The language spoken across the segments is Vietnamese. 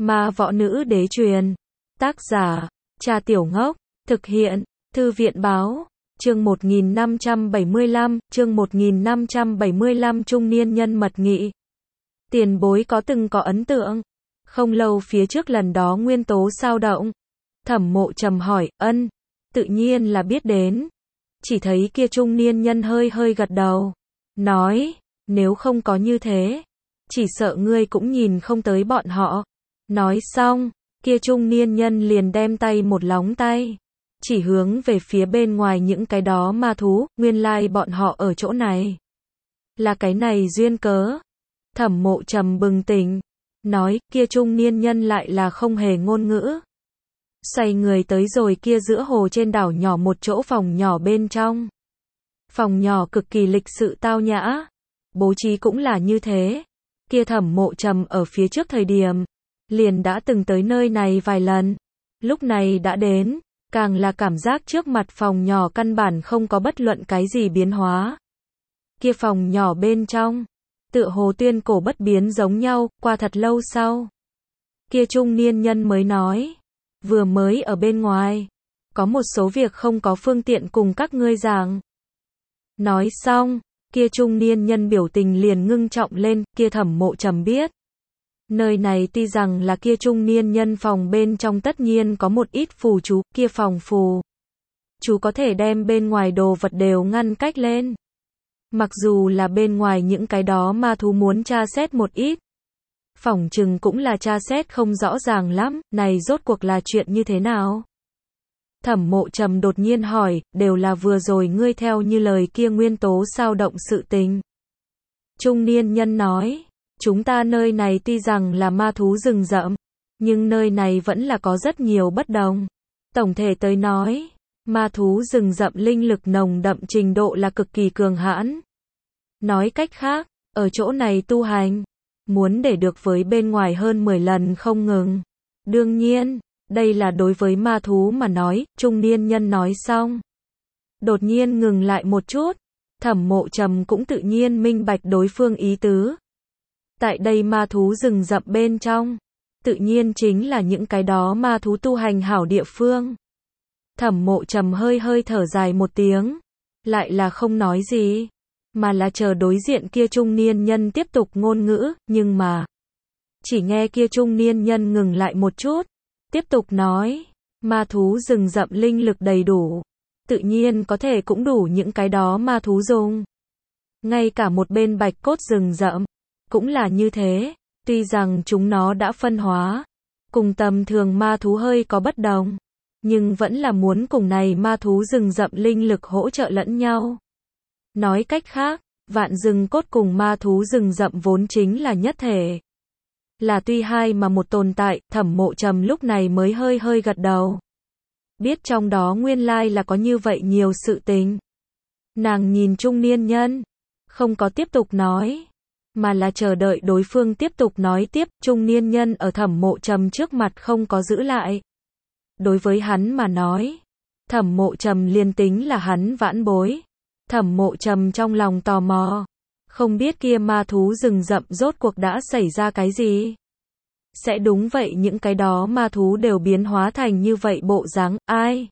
Ma võ nữ đế truyền. Tác giả, Trà Tiểu Ngốc. Thực hiện, Thư viện báo. Chương 1575, chương 1575 trung niên nhân mật nghị. Tiền bối có từng có ấn tượng. Không lâu phía trước lần đó nguyên tố sao động. Thẩm Mộ Trầm hỏi, ân, tự nhiên là biết đến. Chỉ thấy kia trung niên nhân hơi hơi gật đầu. Nói, nếu không có như thế, chỉ sợ ngươi cũng nhìn không tới bọn họ. Nói xong, kia trung niên nhân liền đem tay một lóng tay. Chỉ hướng về phía bên ngoài những cái đó ma thú, nguyên lai bọn họ ở chỗ này. Là cái này duyên cớ. Thẩm Mộ Trầm bừng tỉnh. Nói, kia trung niên nhân lại là không hề ngôn ngữ. Xoay người tới rồi kia giữa hồ trên đảo nhỏ một chỗ phòng nhỏ bên trong. Phòng nhỏ cực kỳ lịch sự tao nhã. Bố trí cũng là như thế. Kia Thẩm Mộ Trầm ở phía trước thời điểm, liền đã từng tới nơi này vài lần. Lúc này đã đến, càng là cảm giác trước mặt phòng nhỏ căn bản không có bất luận cái gì biến hóa. Kia phòng nhỏ bên trong, tựa hồ tuyên cổ bất biến giống nhau, qua thật lâu sau. Kia trung niên nhân mới nói, vừa mới ở bên ngoài, có một số việc không có phương tiện cùng các ngươi giảng. Nói xong, kia trung niên nhân biểu tình liền ngưng trọng lên, kia Thẩm Mộ Trầm biết. Nơi này tuy rằng là kia trung niên nhân phòng bên trong tất nhiên có một ít phù chú, kia phòng phù chú có thể đem bên ngoài đồ vật đều ngăn cách lên. Mặc dù là bên ngoài những cái đó ma thú muốn tra xét một ít, phỏng chừng cũng là tra xét không rõ ràng lắm, này rốt cuộc là chuyện như thế nào? Thẩm Mộ Trầm đột nhiên hỏi, đều là vừa rồi ngươi theo như lời kia nguyên tố sao động sự tình. Trung niên nhân nói, chúng ta nơi này tuy rằng là ma thú rừng rậm, nhưng nơi này vẫn là có rất nhiều bất đồng. Tổng thể tới nói, ma thú rừng rậm linh lực nồng đậm trình độ là cực kỳ cường hãn. Nói cách khác, ở chỗ này tu hành, muốn để được với bên ngoài hơn 10 lần không ngừng. Đương nhiên, đây là đối với ma thú mà nói, trung niên nhân nói xong. Đột nhiên ngừng lại một chút, Thẩm Mộ Trầm cũng tự nhiên minh bạch đối phương ý tứ. Tại đây ma thú rừng rậm bên trong, tự nhiên chính là những cái đó ma thú tu hành hảo địa phương. Thẩm Mộ Trầm hơi hơi thở dài một tiếng, lại là không nói gì, mà là chờ đối diện kia trung niên nhân tiếp tục ngôn ngữ, nhưng mà chỉ nghe kia trung niên nhân ngừng lại một chút, tiếp tục nói, ma thú rừng rậm linh lực đầy đủ, tự nhiên có thể cũng đủ những cái đó ma thú dùng. Ngay cả một bên bạch cốt rừng rậm cũng là như thế, tuy rằng chúng nó đã phân hóa, cùng tầm thường ma thú hơi có bất đồng, nhưng vẫn là muốn cùng này ma thú rừng rậm linh lực hỗ trợ lẫn nhau. Nói cách khác, vạn rừng cốt cùng ma thú rừng rậm vốn chính là nhất thể. Là tuy hai mà một tồn tại, Thẩm Mộ Trầm lúc này mới hơi hơi gật đầu. Biết trong đó nguyên lai là có như vậy nhiều sự tình. Nàng nhìn trung niên nhân, không có tiếp tục nói, mà là chờ đợi đối phương tiếp tục nói tiếp. Trung niên nhân ở Thẩm Mộ Trầm trước mặt không có giữ lại. Đối với hắn mà nói, Thẩm Mộ Trầm liền tính là hắn vãn bối. Thẩm Mộ Trầm trong lòng tò mò, không biết kia ma thú rừng rậm rốt cuộc đã xảy ra cái gì. Sẽ đúng vậy những cái đó ma thú đều biến hóa thành như vậy bộ dáng, ai?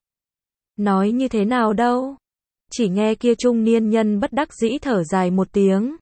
Nói như thế nào đâu? Chỉ nghe kia trung niên nhân bất đắc dĩ thở dài một tiếng.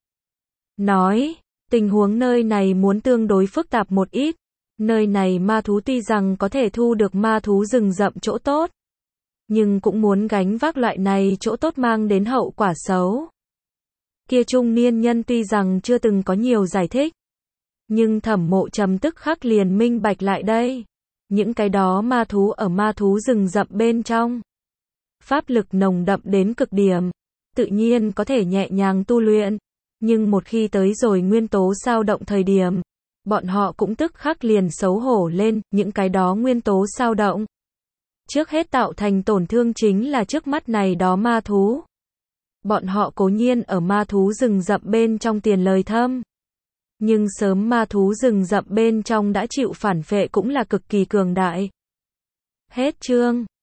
Nói, tình huống nơi này muốn tương đối phức tạp một ít. Nơi này ma thú tuy rằng có thể thu được ma thú rừng rậm chỗ tốt, nhưng cũng muốn gánh vác loại này chỗ tốt mang đến hậu quả xấu. Kia trung niên nhân tuy rằng chưa từng có nhiều giải thích, nhưng Thẩm Mộ Trầm tức khắc liền minh bạch lại đây. Những cái đó ma thú ở ma thú rừng rậm bên trong, pháp lực nồng đậm đến cực điểm, tự nhiên có thể nhẹ nhàng tu luyện, nhưng một khi tới rồi nguyên tố sao động thời điểm, bọn họ cũng tức khắc liền xấu hổ lên. Những cái đó nguyên tố sao động, trước hết tạo thành tổn thương chính là trước mắt này đó ma thú. Bọn họ cố nhiên ở ma thú rừng rậm bên trong tiền lời thâm, nhưng sớm ma thú rừng rậm bên trong đã chịu phản phệ cũng là cực kỳ cường đại. Hết chương.